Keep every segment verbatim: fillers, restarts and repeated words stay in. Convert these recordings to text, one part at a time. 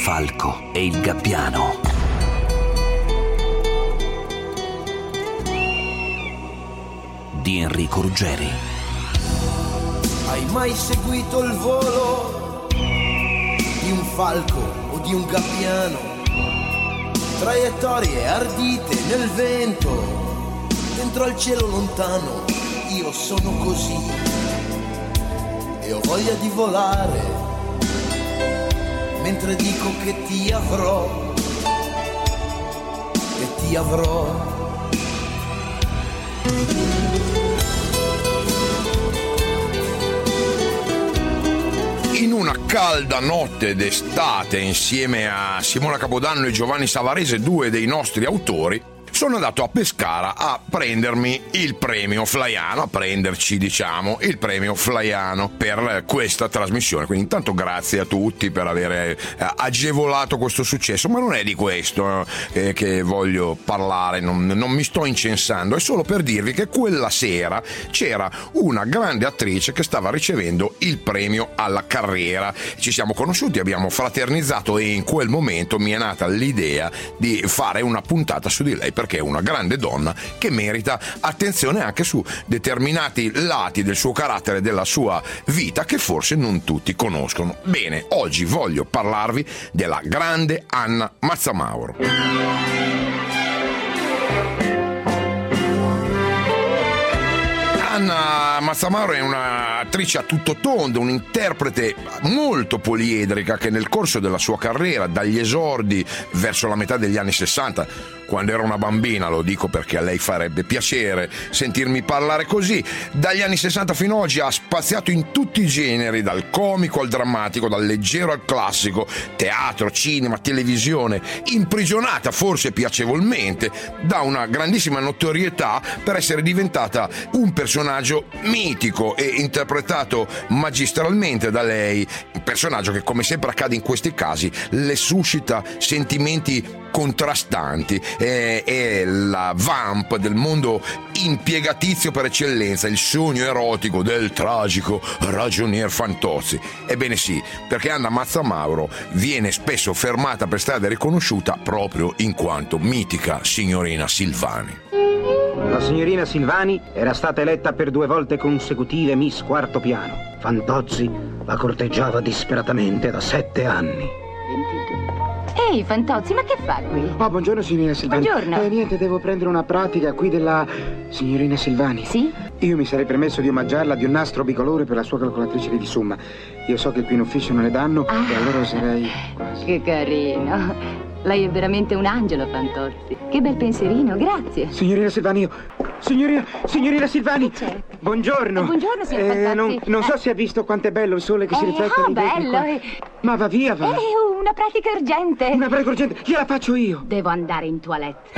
falco e il gabbiano. Di Enrico Ruggeri. Hai mai seguito il volo di un falco o di un gabbiano? Traiettorie ardite nel vento, dentro al cielo lontano. Io sono così e ho voglia di volare, mentre dico che ti avrò, che ti avrò. In una calda notte d'estate, insieme a Simona Capodanno e Giovanni Savarese, due dei nostri autori, sono andato a Pescara a prendermi il premio Flaiano, a prenderci diciamo il premio Flaiano per questa trasmissione. Quindi intanto grazie a tutti per aver eh, agevolato questo successo, ma non è di questo eh, che voglio parlare, non, non mi sto incensando, è solo per dirvi che quella sera c'era una grande attrice che stava ricevendo il premio alla carriera. Ci siamo conosciuti, abbiamo fraternizzato e in quel momento mi è nata l'idea di fare una puntata su di lei, perché è una grande donna che merita attenzione anche su determinati lati del suo carattere e della sua vita che forse non tutti conoscono. Bene, oggi voglio parlarvi della grande Anna Mazzamauro. Anna Mazzamauro è un'attrice a tutto tondo, un'interprete molto poliedrica che nel corso della sua carriera, dagli esordi verso la metà degli anni sessanta, quando era una bambina, lo dico perché a lei farebbe piacere sentirmi parlare così, dagli anni sessanta fino ad oggi ha spaziato in tutti i generi, dal comico al drammatico, dal leggero al classico, teatro, cinema, televisione, imprigionata forse piacevolmente da una grandissima notorietà per essere diventata un personaggio mitico e interpretato magistralmente da lei, un personaggio che, come sempre accade in questi casi, le suscita sentimenti contrastanti. È, è la vamp del mondo impiegatizio per eccellenza, il sogno erotico del tragico ragionier Fantozzi. Ebbene sì, perché Anna Mazzamauro viene spesso fermata per strada e riconosciuta proprio in quanto mitica signorina Silvani. La signorina Silvani era stata eletta per due volte consecutive Miss Quarto Piano. Fantozzi la corteggiava disperatamente da sette anni. Ehi, Fantozzi, ma che fa qui? Oh, buongiorno signorina Silvani. Buongiorno. Eh, niente, devo prendere una pratica qui della signorina Silvani. Sì? Io mi sarei permesso di omaggiarla di un nastro bicolore per la sua calcolatrice di somma. Io so che qui in ufficio non ne danno, ah, e allora sarei quasi. Che carino. Lei è veramente un angelo, Fantozzi. Che bel pensierino, grazie. Signorina Silvani, io... Signorina, signorina Silvani! Che c'è? Buongiorno. Eh, buongiorno, signor Fantozzi. Eh, non, non so eh. se ha visto quanto è bello il sole che si Eh, riflette oh, nei vetri bello, qua. eh. Ma va via, va. È una pratica urgente. Una pratica urgente, gliela faccio io. Devo andare in toilette.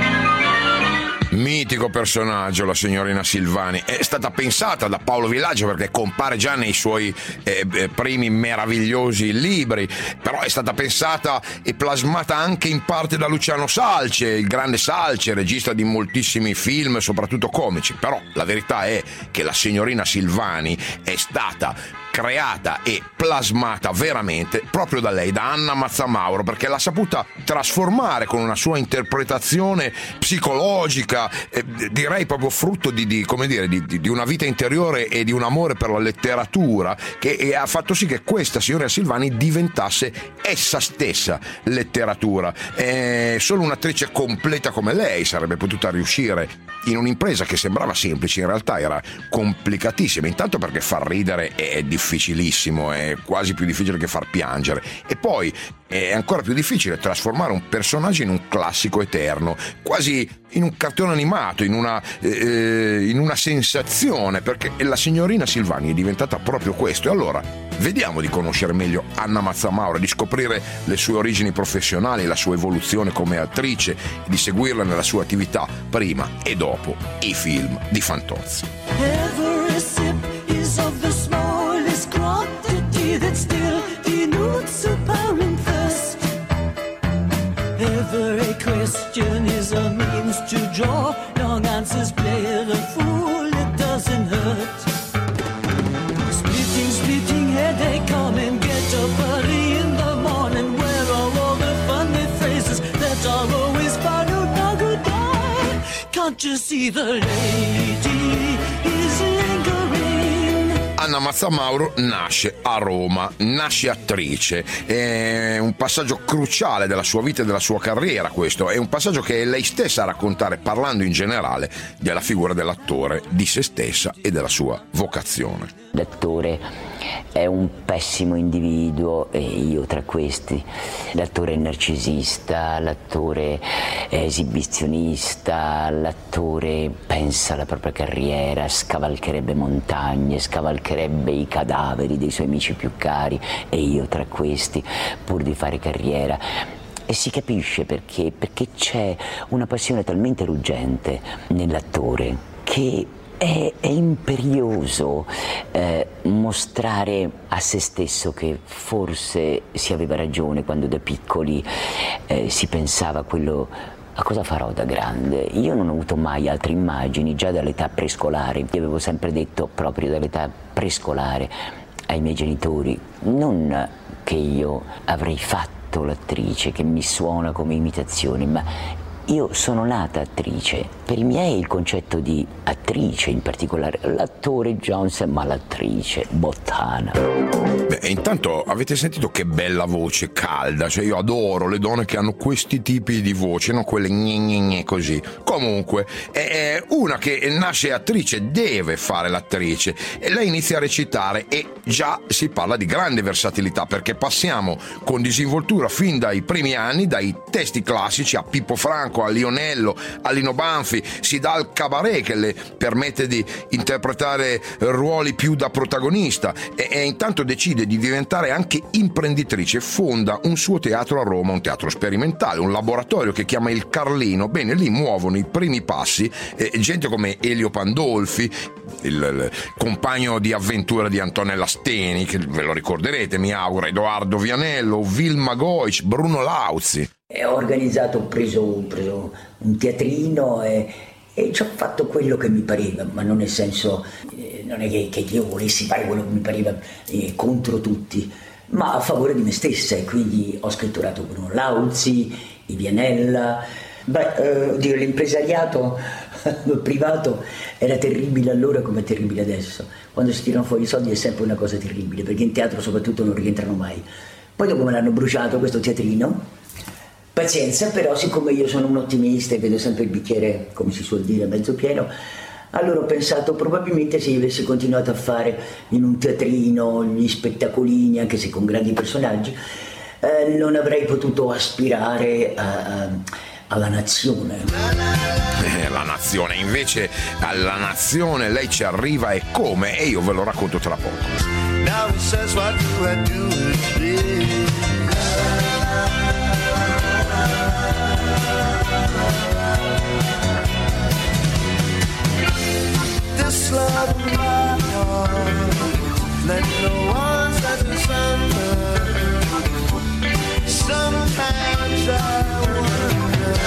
Mitico personaggio la signorina Silvani, è stata pensata da Paolo Villaggio perché compare già nei suoi eh, primi meravigliosi libri, però è stata pensata e plasmata anche in parte da Luciano Salce, il grande Salce, regista di moltissimi film, soprattutto comici. Però la verità è che la signorina Silvani è stata creata e plasmata veramente proprio da lei, da Anna Mazzamauro, perché l'ha saputa trasformare con una sua interpretazione psicologica, eh, direi proprio frutto di, di come dire, di, di una vita interiore e di un amore per la letteratura, che e ha fatto sì che questa signora Silvani diventasse essa stessa letteratura. Eh, solo un'attrice completa come lei sarebbe potuta riuscire in un'impresa che sembrava semplice, in realtà era complicatissima, intanto perché far ridere è difficilissimo, è quasi più difficile che far piangere, e poi è ancora più difficile trasformare un personaggio in un classico eterno, quasi in un cartone animato, in una, eh, in una sensazione, perché la signorina Silvani è diventata proprio questo. E allora vediamo di conoscere meglio Anna Mazzamauro, di scoprire le sue origini professionali, la sua evoluzione come attrice, e di seguirla nella sua attività prima e dopo i film di Fantozzi. Every sip is of the smallest quantity that still denotes a powering thirst. Every question is a means to draw. Long answers play the fool, it doesn't hurt. Splitting, splitting headache, come and get up early in the morning. Where are all the Can't you see the lady is lingering? Anna Mazzamauro nasce a Roma, nasce attrice, è un passaggio cruciale della sua vita e della sua carriera questo, è un passaggio che è lei stessa a raccontare parlando in generale della figura dell'attore, di se stessa e della sua vocazione. L'attore è un pessimo individuo e io tra questi. L'attore è narcisista, l'attore è esibizionista, l'attore pensa alla propria carriera, scavalcherebbe montagne, scavalcherebbe i cadaveri dei suoi amici più cari e io tra questi, pur di fare carriera. E si capisce perché, perché c'è una passione talmente ruggente nell'attore che È, è imperioso eh, mostrare a se stesso che forse si aveva ragione quando da piccoli eh, si pensava a quello, a cosa farò da grande. Io non ho avuto mai altre immagini, già dall'età prescolare, io avevo sempre detto proprio dall'età prescolare ai miei genitori, non che io avrei fatto l'attrice, che mi suona come imitazione, ma io sono nata attrice. Per i miei il concetto di attrice, in particolare l'attore Johnson, ma l'attrice Bottana. Beh, intanto avete sentito che bella voce calda, cioè io adoro le donne che hanno questi tipi di voce, non quelle gne gne gne così. Comunque, è una che nasce attrice, deve fare l'attrice e lei inizia a recitare e già si parla di grande versatilità, perché passiamo con disinvoltura fin dai primi anni, dai testi classici a Pippo Franco, a Lionello, a Lino Banfi, si dà al cabaret che le permette di interpretare ruoli più da protagonista e, e intanto decide di diventare anche imprenditrice, fonda un suo teatro a Roma, un teatro sperimentale, un laboratorio che chiama il Carlino. Bene, lì muovono i primi passi eh, gente come Elio Pandolfi, il, il compagno di avventura di Antonella Steni, che ve lo ricorderete mi auguro, Edoardo Vianello, Vilma Goic, Bruno Lauzi. E ho organizzato, ho preso, ho preso un teatrino e, e ci ho fatto quello che mi pareva, ma non nel senso, eh, non è che, che io volessi fare quello che mi pareva eh, contro tutti, ma a favore di me stessa, e quindi ho scritturato Bruno Lauzi, Vianella. Beh, eh, oddio, l'impresariato privato era terribile allora come è terribile adesso. Quando si tirano fuori i soldi è sempre una cosa terribile, perché in teatro soprattutto non rientrano mai. Poi dopo me l'hanno bruciato questo teatrino. Pazienza, però siccome io sono un ottimista e vedo sempre il bicchiere, come si suol dire, mezzo pieno, allora ho pensato probabilmente se io avessi continuato a fare in un teatrino gli spettacolini, anche se con grandi personaggi, eh, non avrei potuto aspirare a, a, alla nazione. Eh, la nazione, invece alla nazione lei ci arriva e come? E io ve lo racconto tra poco. Now he says what do I do with this? This love of my heart, let no one set asunder. Sometimes I wonder.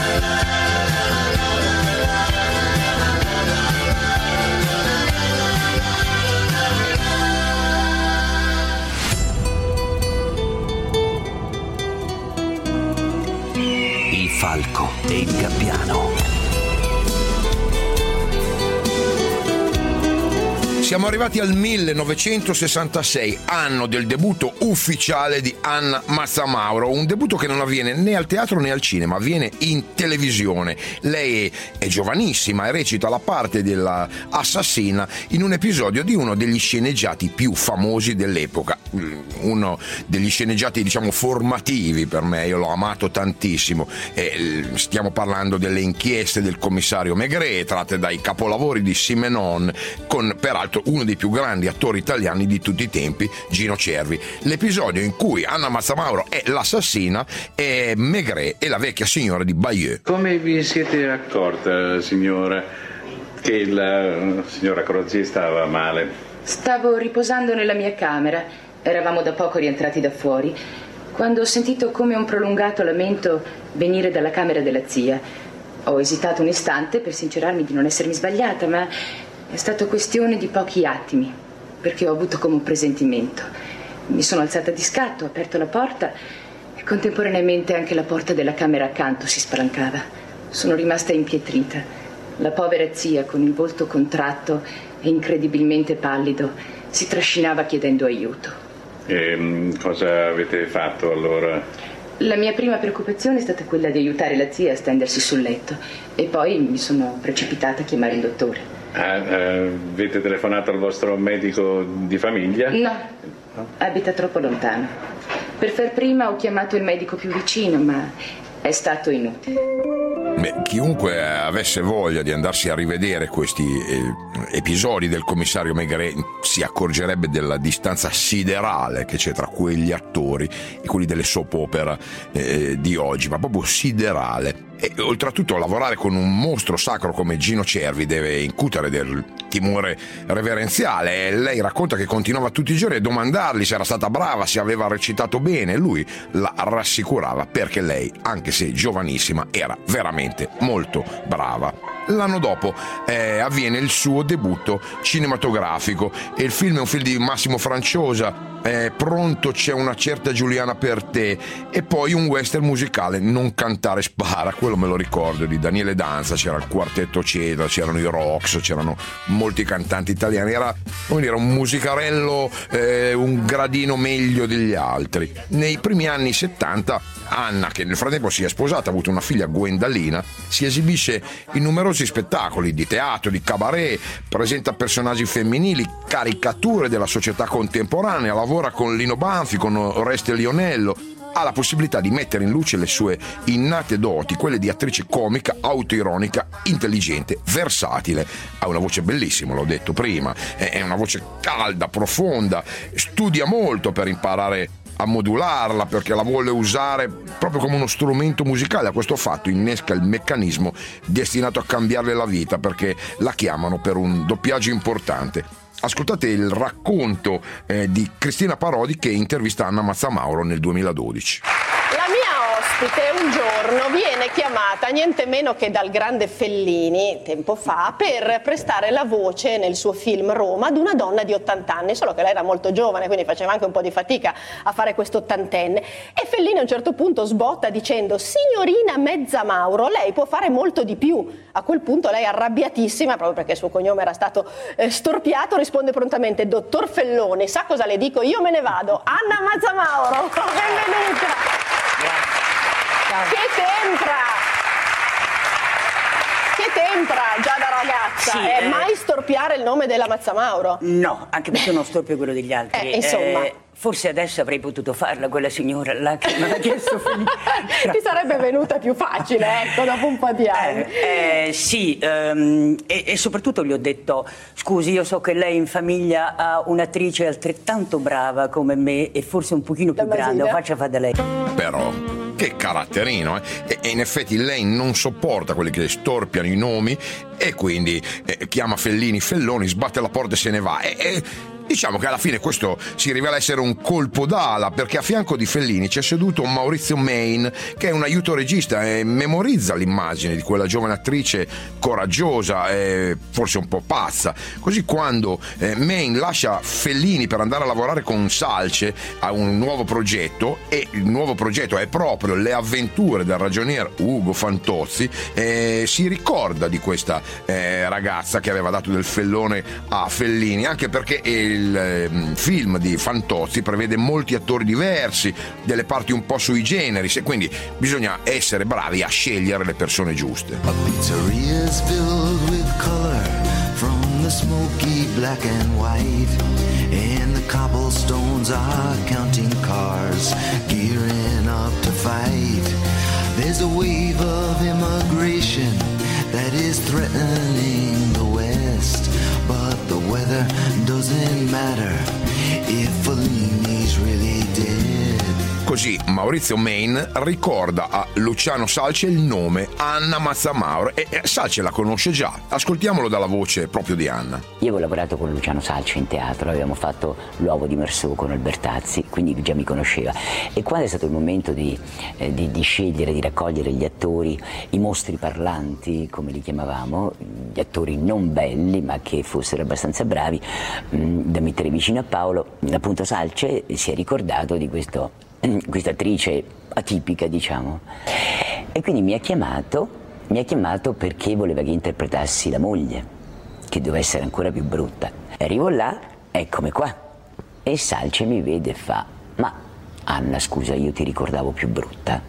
Il falco e il gabbiano. Siamo arrivati al millenovecentosessantasei, anno del debutto ufficiale di Anna Mazzamauro, un debutto che non avviene né al teatro né al cinema, avviene in televisione. Lei è, è giovanissima e recita la parte dell'assassina in un episodio di uno degli sceneggiati più famosi dell'epoca, uno degli sceneggiati diciamo formativi per me, io l'ho amato tantissimo. Eh, stiamo parlando delle inchieste del commissario Maigret, tratte dai capolavori di Simenon, con peraltro uno dei più grandi attori italiani di tutti i tempi, Gino Cervi. L'episodio in cui Anna Mazzamauro è l'assassina e Maigret è la vecchia signora di Bayeux. Come vi siete accorta, signora, che la signora Crozier stava male? Stavo riposando nella mia camera, eravamo da poco rientrati da fuori, quando ho sentito come un prolungato lamento venire dalla camera della zia. Ho esitato un istante per sincerarmi di non essermi sbagliata, ma è stato questione di pochi attimi, perché ho avuto come un presentimento. Mi sono alzata di scatto, ho aperto la porta e contemporaneamente anche la porta della camera accanto si spalancava. Sono rimasta impietrita. La povera zia, con il volto contratto e incredibilmente pallido, si trascinava chiedendo aiuto. E cosa avete fatto allora? La mia prima preoccupazione è stata quella di aiutare la zia a stendersi sul letto e poi mi sono precipitata a chiamare il dottore. Ah, avete telefonato al vostro medico di famiglia? No, abita troppo lontano. Per far prima ho chiamato il medico più vicino, ma è stato inutile. Beh, chiunque avesse voglia di andarsi a rivedere questi eh, episodi del commissario Maigret si accorgerebbe della distanza siderale che c'è tra quegli attori e quelli delle soap opera eh, di oggi, ma proprio siderale. E oltretutto lavorare con un mostro sacro come Gino Cervi deve incutere del timore reverenziale, e lei racconta che continuava tutti i giorni a domandargli se era stata brava, se aveva recitato bene, e lui la rassicurava perché lei, anche se giovanissima, era veramente molto brava. L'anno dopo eh, avviene il suo debutto cinematografico e il film è un film di Massimo Franciosa. Eh, pronto c'è una certa Giuliana per te, e poi un western musicale, Non cantare spara, quello me lo ricordo, di Daniele Danza. C'era il quartetto Cedra, c'erano i Rox, c'erano molti cantanti italiani, era, come dire, un musicarello eh, un gradino meglio degli altri. Nei primi anni settanta Anna, che nel frattempo si è sposata, ha avuto una figlia, Gwendalina, si esibisce in numerosi spettacoli di teatro, di cabaret, presenta personaggi femminili, caricature della società contemporanea, lavora con Lino Banfi, con Oreste Lionello, ha la possibilità di mettere in luce le sue innate doti, quelle di attrice comica, autoironica, intelligente, versatile. Ha una voce bellissima, l'ho detto prima, è una voce calda, profonda, studia molto per imparare a modularla, perché la vuole usare proprio come uno strumento musicale. A questo fatto innesca il meccanismo destinato a cambiarle la vita, perché la chiamano per un doppiaggio importante. Ascoltate il racconto eh, di Cristina Parodi, che intervista Anna Mazzamauro nel duemiladodici. La mia ospite un giorno viene chiamata niente meno che dal grande Fellini, tempo fa, per prestare la voce nel suo film Roma ad una donna di ottanta anni, solo che lei era molto giovane, quindi faceva anche un po' di fatica a fare questo ottantenne, e Fellini a un certo punto sbotta dicendo: signorina Mazzamauro, lei può fare molto di più. A quel punto lei, arrabbiatissima, proprio perché il suo cognome era stato eh, storpiato, risponde prontamente: dottor Felloni, sa cosa le dico? Io me ne vado. Anna Mazzamauro, benvenuta. Che tempra! Che tempra già da ragazza! Sì, eh, eh... mai storpiare il nome della Mazzamauro? No, anche perché non storpio quello degli altri. Eh, insomma. Eh, forse adesso avrei potuto farla, quella signora là che mi ha chiesto Fellini. Ti sarebbe venuta più facile, ecco, dopo un po' di anni. Eh, eh, sì, ehm, e, e soprattutto gli ho detto: scusi, io so che lei in famiglia ha un'attrice altrettanto brava come me e forse un pochino più grande, lo faccia fare da lei. Però che caratterino, eh? E, e in effetti lei non sopporta quelli che storpiano i nomi, e quindi eh, chiama Fellini Felloni, sbatte la porta e se ne va. E, e diciamo che alla fine questo si rivela essere un colpo d'ala, perché a fianco di Fellini c'è seduto Maurizio Main, che è un aiuto regista e memorizza l'immagine di quella giovane attrice coraggiosa e forse un po' pazza. Così quando eh, Main lascia Fellini per andare a lavorare con Salce a un nuovo progetto, e il nuovo progetto è proprio Le avventure del ragionier Ugo Fantozzi, eh, si ricorda di questa eh, ragazza che aveva dato del fellone a Fellini, anche perché il Il film di Fantozzi prevede molti attori diversi, delle parti un po' sui generis, e quindi bisogna essere bravi a scegliere le persone giuste. A pizzeria is filled with color from the smoky black and white, and the cobblestones are counting cars gearing up to fight. There's a wave of immigration that is threatening the West, but the weather doesn't matter if Fellini's really dead. Così Maurizio Main ricorda a Luciano Salce il nome Anna Mazzamauro, e Salce la conosce già. Ascoltiamolo dalla voce proprio di Anna. Io avevo lavorato con Luciano Salce in teatro, avevamo fatto L'uovo di Mersù con Albertazzi, quindi già mi conosceva. E quando è stato il momento di, eh, di, di scegliere, di raccogliere gli attori, i mostri parlanti, come li chiamavamo, gli attori non belli ma che fossero abbastanza bravi, mh, da mettere vicino a Paolo, appunto Salce si è ricordato di questo questa attrice atipica, diciamo, e quindi mi ha chiamato Mi ha chiamato perché voleva che interpretassi la moglie, che doveva essere ancora più brutta. Arrivo là, eccomi qua. E Salce mi vede e fa: ma Anna, scusa, io ti ricordavo più brutta.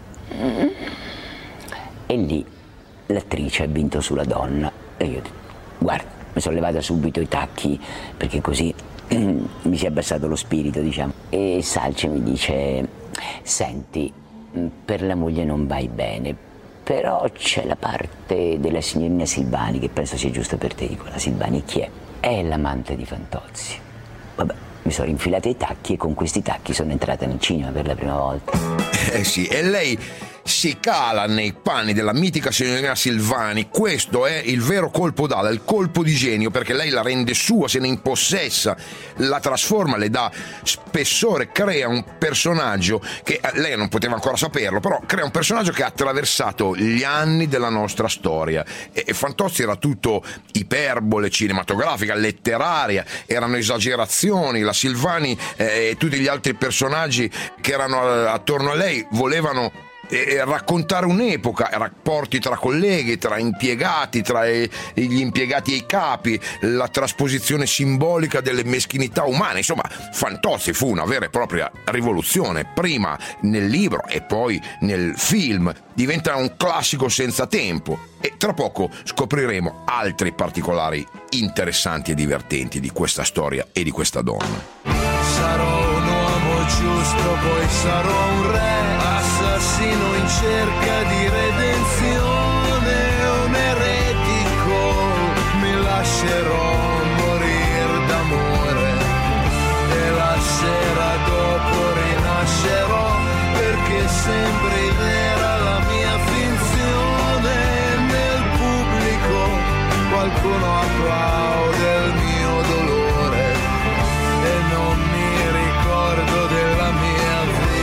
E lì l'attrice ha vinto sulla donna. E io, guarda, mi sono levata subito i tacchi, perché così mi si è abbassato lo spirito, diciamo. E Salce mi dice: senti, per la moglie non vai bene, però c'è la parte della signorina Silvani che penso sia giusta per te. Dico: la Silvani chi è? È l'amante di Fantozzi. Vabbè, mi sono rinfilata i tacchi e con questi tacchi sono entrata nel cinema per la prima volta. Eh sì, e lei si cala nei panni della mitica signorina Silvani. Questo è il vero colpo d'ala, il colpo di genio, perché lei la rende sua, se ne impossessa, la trasforma, le dà spessore, crea un personaggio che lei non poteva ancora saperlo, però crea un personaggio che ha attraversato gli anni della nostra storia. E Fantozzi era tutto iperbole cinematografica, letteraria, erano esagerazioni. La Silvani eh, e tutti gli altri personaggi che erano attorno a lei volevano e raccontare un'epoca, rapporti tra colleghi, tra impiegati, tra gli impiegati e i capi, la trasposizione simbolica delle meschinità umane. Insomma, Fantozzi fu una vera e propria rivoluzione, prima nel libro e poi nel film. Diventa un classico senza tempo e tra poco scopriremo altri particolari interessanti e divertenti di questa storia e di questa donna. Sarò un uomo giusto, poi sarò un re, assassino in cerca di redenzione, un eretico, mi lascerò morir d'amore e la sera dopo rinascerò, perché sembri vera la mia finzione. Nel pubblico qualcuno applaude il mio dolore e non mi ricordo della mia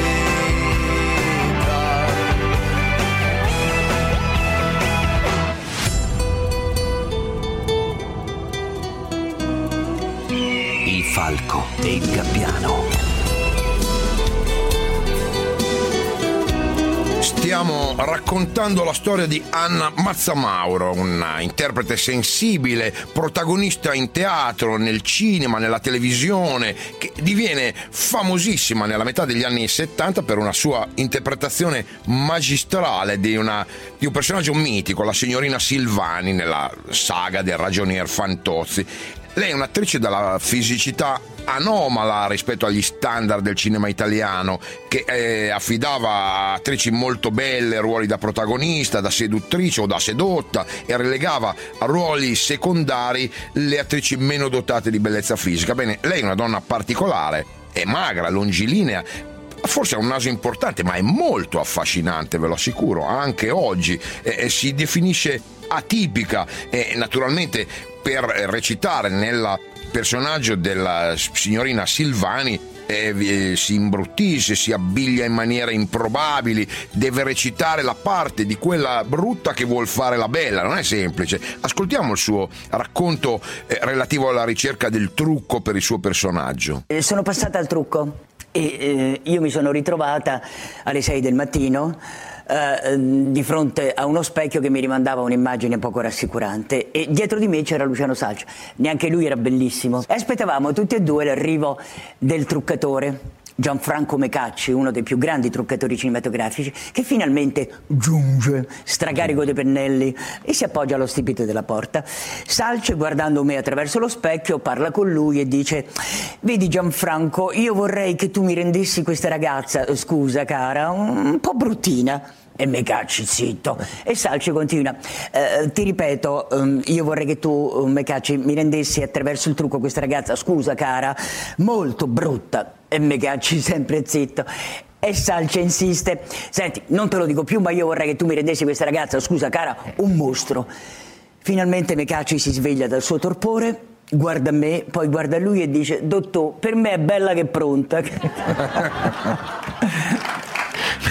Il falco e il gabbiano. Stiamo raccontando la storia di Anna Mazzamauro, una interprete sensibile, protagonista in teatro, nel cinema, nella televisione, che diviene famosissima nella metà degli anni settanta per una sua interpretazione magistrale di, una, di un personaggio mitico, la signorina Silvani, nella saga del ragionier Fantozzi. Lei è un'attrice dalla fisicità anomala rispetto agli standard del cinema italiano, che eh, affidava a attrici molto belle ruoli da protagonista, da seduttrice o da sedotta, e relegava a ruoli secondari le attrici meno dotate di bellezza fisica. Bene, lei è una donna particolare, è magra, longilinea, forse ha un naso importante, ma è molto affascinante, ve lo assicuro, anche oggi. Eh, si definisce atipica e naturalmente per recitare nel personaggio della signorina Silvani eh, si imbruttisce, si abbiglia in maniere improbabili, deve recitare la parte di quella brutta che vuol fare la bella, non è semplice. Ascoltiamo il suo racconto eh, relativo alla ricerca del trucco per il suo personaggio. Eh, sono passata al trucco e eh, io mi sono ritrovata alle sei del mattino Uh, di fronte a uno specchio che mi rimandava un'immagine poco rassicurante e dietro di me c'era Luciano Salce, neanche lui era bellissimo, e aspettavamo tutti e due l'arrivo del truccatore Gianfranco Mecacci, uno dei più grandi truccatori cinematografici, che finalmente giunge, stracarico dei pennelli, e si appoggia allo stipite della porta. Salce, guardando me attraverso lo specchio, parla con lui e dice: vedi Gianfranco, io vorrei che tu mi rendessi questa ragazza, scusa cara, un po' bruttina. E Mecacci zitto, e Salce continua: eh, ti ripeto, um, io vorrei che tu, Mecacci, mi rendessi attraverso il trucco questa ragazza, scusa cara, molto brutta. E Mecacci sempre zitto. E Salce insiste: senti, non te lo dico più, ma io vorrei che tu mi rendessi questa ragazza, scusa cara, un mostro. Finalmente Mecacci si sveglia dal suo torpore, guarda me, poi guarda lui e dice: dottore, per me è bella che pronta.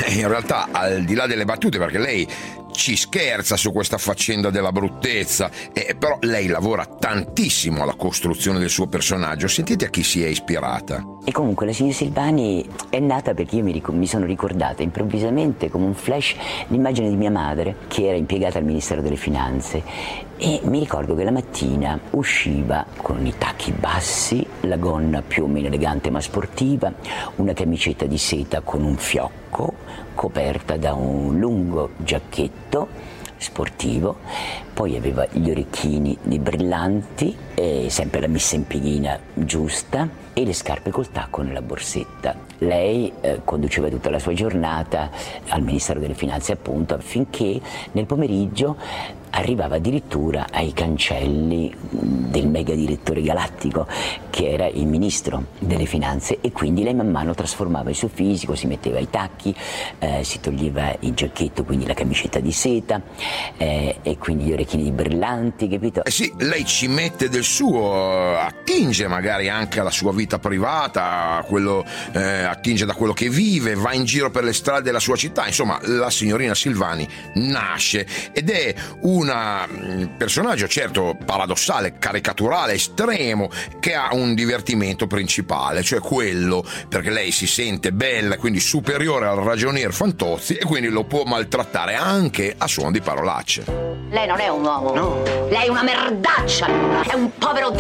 in realtà, al di là delle battute, perché lei ci scherza su questa faccenda della bruttezza, eh, però lei lavora tantissimo alla costruzione del suo personaggio. Sentite a chi si è ispirata. E comunque la signora Silvani è nata perché io mi, ric- mi sono ricordata improvvisamente, come un flash, l'immagine di mia madre che era impiegata al Ministero delle Finanze, e mi ricordo che la mattina usciva con i tacchi bassi, la gonna più o meno elegante ma sportiva, una camicetta di seta con un fiocco coperta da un lungo giacchetto sportivo, poi aveva gli orecchini di brillanti, e sempre la messa in pieghina giusta e le scarpe col tacco nella borsetta. Lei eh, conduceva tutta la sua giornata al Ministero delle Finanze, appunto, affinché nel pomeriggio arrivava addirittura ai cancelli del mega direttore galattico che era il ministro delle finanze, e quindi lei man mano trasformava il suo fisico, si metteva i tacchi, eh, si toglieva il giacchetto, quindi la camicetta di seta, eh, e quindi gli orecchini di brillanti, capito? Eh sì, lei ci mette del suo, attinge magari anche alla sua vita privata, quello, eh, attinge da quello che vive, va in giro per le strade della sua città. Insomma, la signorina Silvani nasce ed è un un personaggio certo paradossale, caricaturale, estremo, che ha un divertimento principale, cioè quello perché lei si sente bella, quindi superiore al ragionier Fantozzi, e quindi lo può maltrattare anche a suon di parolacce. Lei non è un uomo, no. Lei è una merdaccia, è un povero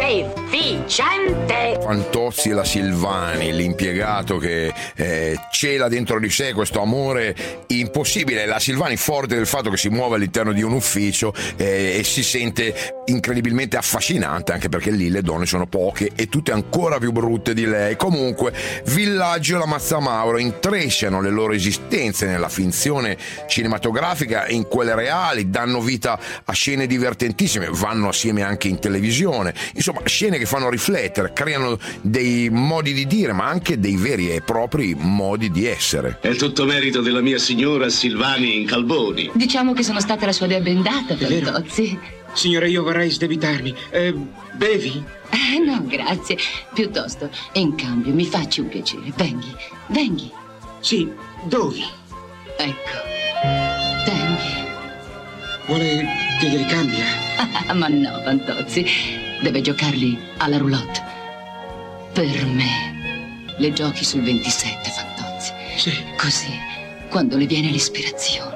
deficiente. Fantozzi e la Silvani, l'impiegato che eh, cela dentro di sé questo amore impossibile, la Silvani forte del fatto che si muove all'interno di un ufficio eh, e si sente incredibilmente affascinante, anche perché lì le donne sono poche e tutte ancora più brutte di lei. Comunque Villaggio e la Mazzamauro intrecciano le loro esistenze nella finzione cinematografica e in quelle reali, danno vita a scene divertentissime, vanno assieme anche in televisione, insomma scene che fanno riflettere, creano dei modi di dire ma anche dei veri e propri modi di essere. È tutto merito della mia signora Silvani Incalboni. Diciamo che sono stata la sua dea bendata, Fantozzi. Signore, io vorrei sdebitarmi. Eh, bevi? Eh, no, grazie. Piuttosto, in cambio, mi facci un piacere. Venghi, venghi. Sì, dove? Ecco, venghi. Vuole che glieli cambia? Ma no, Fantozzi. Deve giocarli alla roulotte. Per me. Le giochi sul ventisette, Fantozzi. Sì. Così, quando le viene l'ispirazione.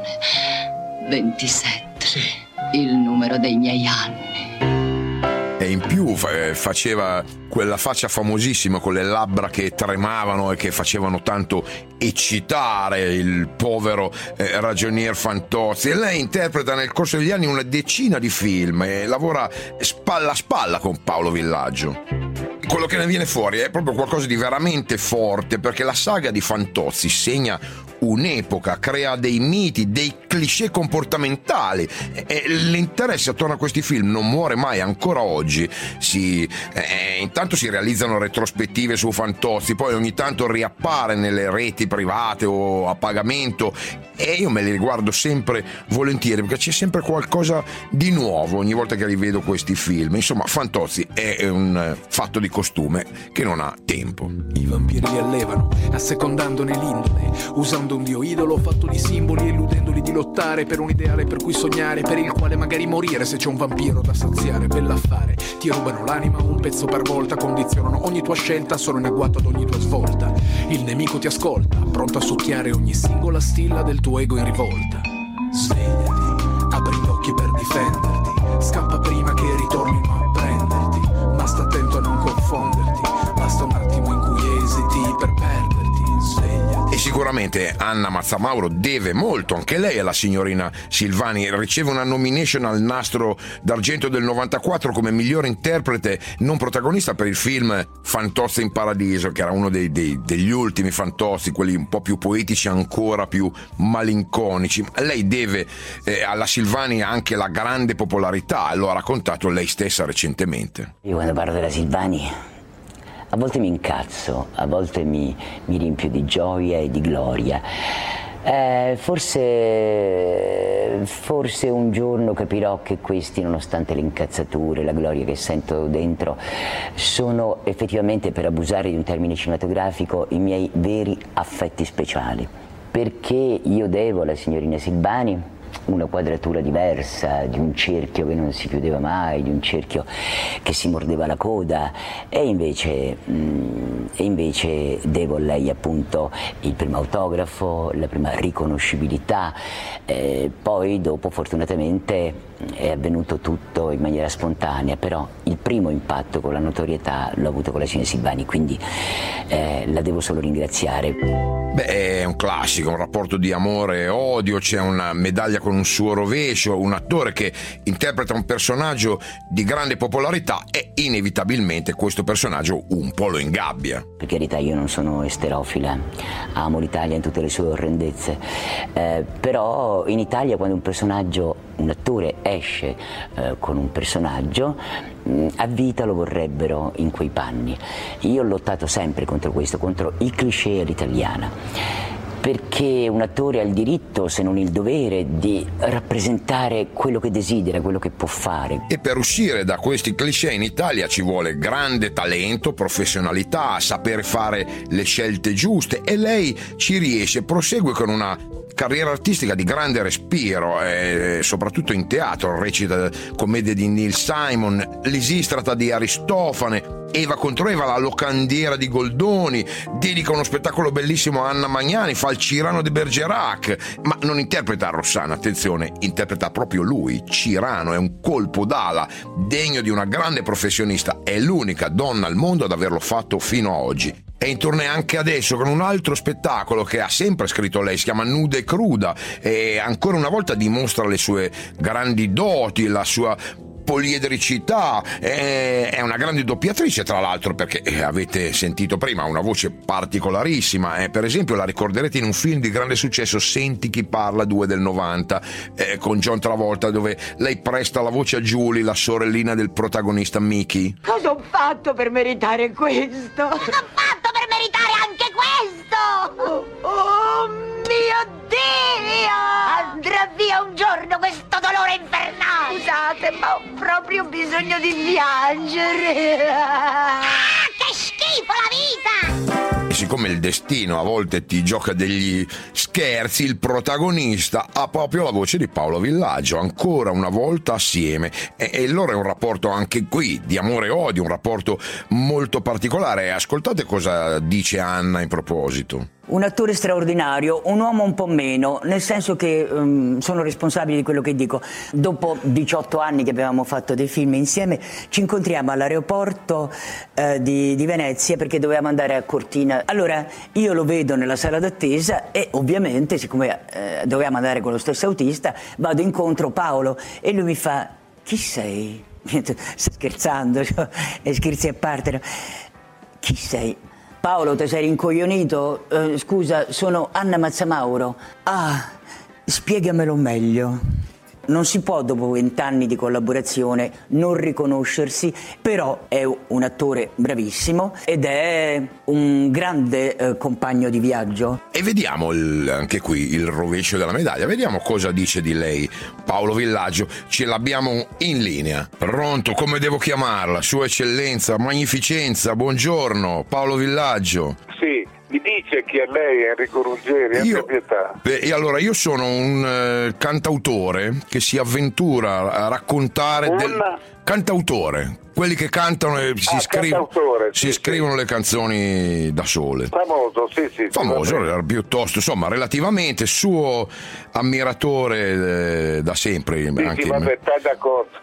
ventisette. Sì. Il numero dei miei anni. E in più fa- faceva quella faccia famosissima con le labbra che tremavano e che facevano tanto eccitare il povero eh, ragionier Fantozzi. E lei interpreta nel corso degli anni una decina di film e lavora spalla a spalla con Paolo Villaggio. Quello che ne viene fuori è proprio qualcosa di veramente forte, perché la saga di Fantozzi segna un'epoca, crea dei miti, dei cliché comportamentali, e l'interesse attorno a questi film non muore mai ancora oggi. Si, eh, intanto si realizzano retrospettive su Fantozzi, poi ogni tanto riappare nelle reti private o a pagamento, e io me li riguardo sempre volentieri perché c'è sempre qualcosa di nuovo ogni volta che rivedo questi film. Insomma, Fantozzi è un fatto di costume che non ha tempo. I vampiri li allevano, assecondandone l'indole, usando un dio idolo fatto di simboli, illudendoli di lottare per un ideale per cui sognare, per il quale magari morire se c'è un vampiro da saziare. Bell'affare, ti rubano l'anima un pezzo per volta, condizionano ogni tua scelta, sono in agguato ad ogni tua svolta. Il nemico ti ascolta, pronto a succhiare ogni singola stilla del tuo ego in rivolta. Svegliati, apri gli occhi per difenderti, scappa prima che ritornino a prenderti, ma sta attento a non confonderti, basta un attimo in cui esiti per perderti. Svegliati. E sicuramente Anna Mazzamauro deve molto anche lei alla signorina Silvani. Riceve una nomination al Nastro d'Argento del novantaquattro come migliore interprete non protagonista per il film Fantozzi in Paradiso, che era uno dei, dei, degli ultimi Fantozzi, quelli un po' più poetici, ancora più malinconici. Lei deve eh, alla Silvani anche la grande popolarità, lo ha raccontato lei stessa recentemente. Io quando parlo della Silvani a volte mi incazzo, a volte mi, mi riempio di gioia e di gloria. Eh, forse, forse un giorno capirò che questi, nonostante le incazzature, la gloria che sento dentro, sono effettivamente, per abusare di un termine cinematografico, i miei veri affetti speciali. perché io devo alla signorina Silvani una quadratura diversa, di un cerchio che non si chiudeva mai, di un cerchio che si mordeva la coda, e invece, mh, e invece devo a lei appunto il primo autografo, la prima riconoscibilità, eh, poi dopo fortunatamente è avvenuto tutto in maniera spontanea, però il primo impatto con la notorietà l'ho avuto con la signorina Silvani, quindi eh, la devo solo ringraziare. Beh, è un classico, un rapporto di amore e odio, c'è una medaglia con un suo rovescio, un attore che interpreta un personaggio di grande popolarità e inevitabilmente questo personaggio un po' lo ingabbia. Per carità, io non sono esterofila, amo l'Italia in tutte le sue orrendezze, eh, però in Italia quando un personaggio, un attore esce eh, con un personaggio, mh, a vita lo vorrebbero in quei panni. Io ho lottato sempre contro questo, contro i cliché all'italiana, perché un attore ha il diritto, se non il dovere, di rappresentare quello che desidera, quello che può fare. E per uscire da questi cliché in Italia ci vuole grande talento, professionalità, sapere fare le scelte giuste, e lei ci riesce, prosegue con una carriera artistica di grande respiro, eh, soprattutto in teatro, recita commedie di Neil Simon, Lisistrata di Aristofane, Eva contro Eva, La locandiera di Goldoni, dedica uno spettacolo bellissimo a Anna Magnani, fa il Cirano di Bergerac, ma non interpreta Rossana, attenzione, interpreta proprio lui, Cirano, è un colpo d'ala degno di una grande professionista, è l'unica donna al mondo ad averlo fatto fino ad oggi. È in tournée anche adesso con un altro spettacolo che ha sempre scritto lei, si chiama Nuda e Cruda, e ancora una volta dimostra le sue grandi doti, la sua poliedricità, è una grande doppiatrice tra l'altro, perché avete sentito prima, ha una voce particolarissima, eh, per esempio la ricorderete in un film di grande successo, Senti chi parla, due del novanta, eh, con John Travolta, dove lei presta la voce a Julie, la sorellina del protagonista Mickey. Cosa ho fatto per meritare questo? Cosa ho fatto per meritare anche questo? Oh, oh mio Dio! Andrà via un giorno questo dolore infernale! Scusate, ma ho proprio bisogno di piangere! Ah, che schifo la vita! E siccome il destino a volte ti gioca degli scherzi, il protagonista ha proprio la voce di Paolo Villaggio, ancora una volta assieme, e, e loro è un rapporto anche qui di amore e odio, un rapporto molto particolare. Ascoltate cosa dice Anna in proposito. Un attore straordinario, un uomo un po' meno, nel senso che um, sono responsabile di quello che dico. Dopo diciotto anni che avevamo fatto dei film insieme, ci incontriamo all'aeroporto eh, di, di Venezia, perché dovevamo andare a Cortina. Allora io lo vedo nella sala d'attesa e ovviamente, siccome eh, dovevamo andare con lo stesso autista, vado incontro Paolo e lui mi fa: chi sei? Sto scherzando, cioè, e scherzi a parte, no? Chi sei? Paolo, ti sei rincoglionito? Eh, scusa, sono Anna Mazzamauro. Ah, spiegamelo meglio. Non si può, dopo vent'anni di collaborazione, non riconoscersi, però è un attore bravissimo ed è un grande eh, compagno di viaggio. E vediamo il, anche qui il rovescio della medaglia, vediamo cosa dice di lei Paolo Villaggio, ce l'abbiamo in linea. Pronto, come devo chiamarla? Sua Eccellenza, Magnificenza, buongiorno, Paolo Villaggio. Sì. Mi dice chi è lei, Enrico Ruggeri, abbia pietà. Beh, e allora io sono un eh, cantautore che si avventura a raccontare un... del cantautore, quelli che cantano e si, ah, scrivono, si sì, scrivono sì. le canzoni da sole. Famoso, sì, sì. Famoso, era piuttosto, insomma, relativamente suo ammiratore eh, da sempre. Sì, anche sì, vabbè, sta d'accordo.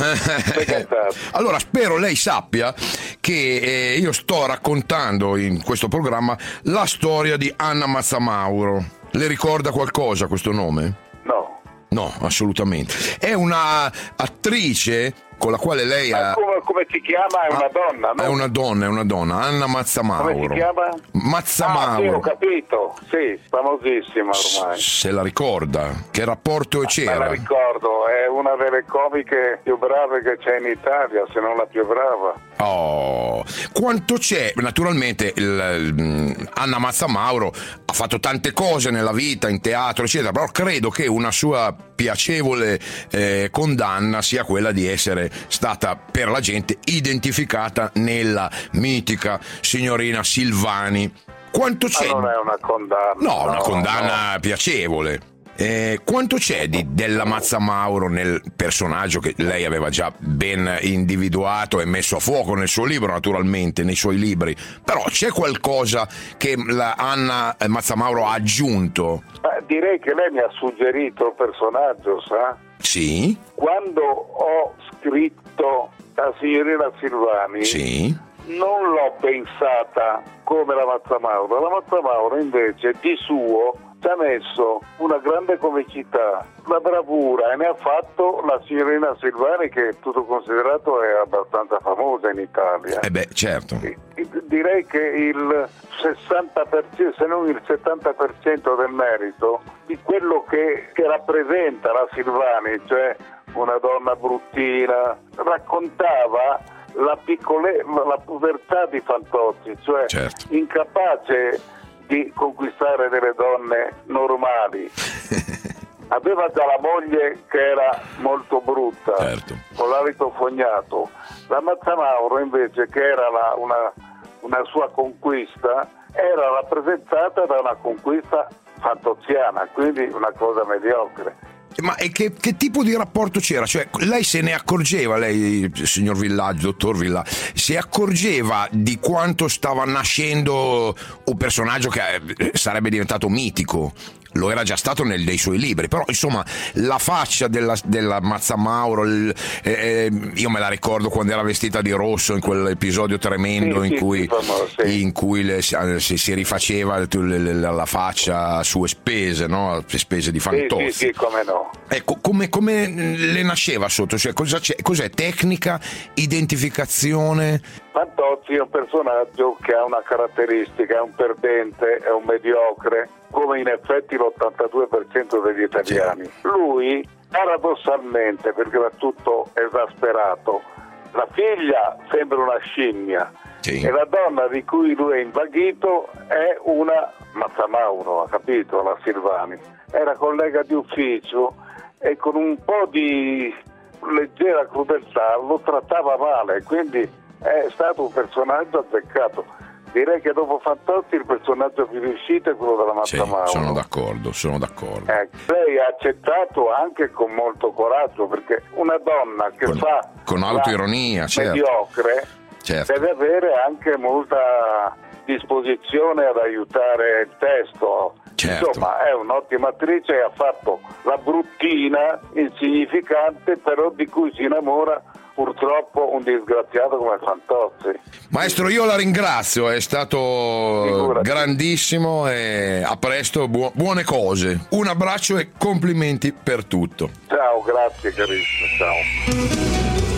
Allora spero lei sappia che eh, io sto raccontando in questo programma la storia di Anna Mazzamauro. Le ricorda qualcosa questo nome? No. No, assolutamente. È una attrice con la quale lei ha... Come, come si chiama? È una donna, no? È una donna, è una donna, Anna Mazzamauro. Come si chiama? Mazzamauro. Ah, sì, ho capito, sì, famosissima ormai. Se la ricorda? Che rapporto c'era? Me la ricordo, è una delle comiche più brave che c'è in Italia, se non la più brava. Oh, quanto c'è? Naturalmente il, il, Anna Mazzamauro ha fatto tante cose nella vita, in teatro, eccetera, però credo che una sua piacevole eh, condanna sia quella di essere stata per la gente identificata nella mitica signorina Silvani, quanto c'è? Ma non è una condanna. No, una no, condanna no. piacevole. Eh, quanto c'è di, della Mazzamauro nel personaggio che lei aveva già ben individuato e messo a fuoco nel suo libro, naturalmente, nei suoi libri, però c'è qualcosa che la Anna Mazzamauro ha aggiunto? Beh, direi che lei mi ha suggerito il personaggio, sa? Sì. Quando ho scritto la signorina Silvani, sì, non l'ho pensata come la Mazzamauro. La Mazzamauro invece di suo ci ha messo una grande comicità, la bravura, e ne ha fatto la signorina Silvani, che tutto considerato è abbastanza famosa in Italia. Eh beh, certo. Direi che il sessanta per cento, se non il settanta per cento del merito di quello che, che rappresenta la Silvani, cioè una donna bruttina, raccontava la piccole, la povertà di Fantozzi, cioè certo. incapace di conquistare delle donne normali. Aveva già la moglie che era molto brutta, certo. con l'alito fognato. La Mazzamauro invece, che era la, una, una sua conquista, era rappresentata da una conquista fantoziana, quindi una cosa mediocre. Ma e che, che tipo di rapporto c'era? Cioè, lei se ne accorgeva, lei, signor Villaggio, dottor Villa, si accorgeva di quanto stava nascendo un personaggio che sarebbe diventato mitico? Lo era già stato nel dei suoi libri, però insomma la faccia della, della Mazzamauro, il, eh, io me la ricordo quando era vestita di rosso in quell'episodio tremendo, sì, in, sì, cui, sì, famoso, sì. in cui le, si, si rifaceva la, la faccia a sue spese, no? A spese di Fantozzi. Sì, sì, sì, come no. Ecco, come, come le nasceva sotto? Cioè, cosa c'è, cos'è? Tecnica? Identificazione? Fantozzi è un personaggio che ha una caratteristica, è un perdente, è un mediocre, come in effetti l'ottantadue per cento degli italiani. Sì. Lui, paradossalmente, perché era tutto esasperato, la figlia sembra una scimmia, sì. e la donna di cui lui è invaghito è una Mazzamauro, ha capito? La Silvani. Era collega di ufficio e con un po' di leggera crudeltà lo trattava male, quindi è stato un personaggio azzeccato. Direi che dopo Fantozzi il personaggio più riuscito è quello della Mazzamauro. Sì, sono d'accordo, sono d'accordo. Eh, lei ha accettato anche con molto coraggio, perché una donna che con, fa con autoironia, certo. mediocre, certo. deve avere anche molta disposizione ad aiutare il testo. Certo. Insomma, è un'ottima attrice e ha fatto la bruttina insignificante, però di cui si innamora purtroppo un disgraziato come Fantozzi. Maestro, io la ringrazio, è stato Figurati. grandissimo e a presto, bu- buone cose. Un abbraccio e complimenti per tutto. Ciao, grazie carissimo, ciao.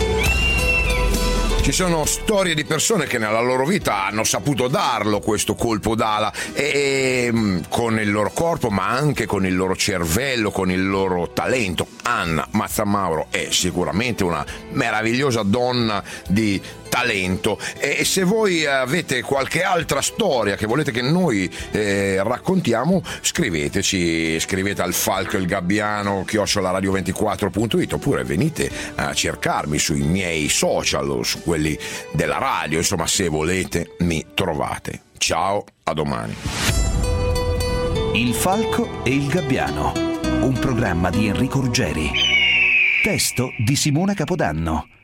Ci sono storie di persone che nella loro vita hanno saputo darlo questo colpo d'ala, e, e con il loro corpo, ma anche con il loro cervello, con il loro talento. Anna Mazzamauro è sicuramente una meravigliosa donna di talento, e se voi avete qualche altra storia che volete che noi eh, raccontiamo, scriveteci, scrivete al falco il gabbiano chiocciola radio ventiquattro punto it, oppure venite a cercarmi sui miei social o su quelli della radio, insomma, se volete mi trovate. Ciao, a domani. Il falco e il gabbiano, un programma di Enrico Ruggeri, testo di Simona Capodanno,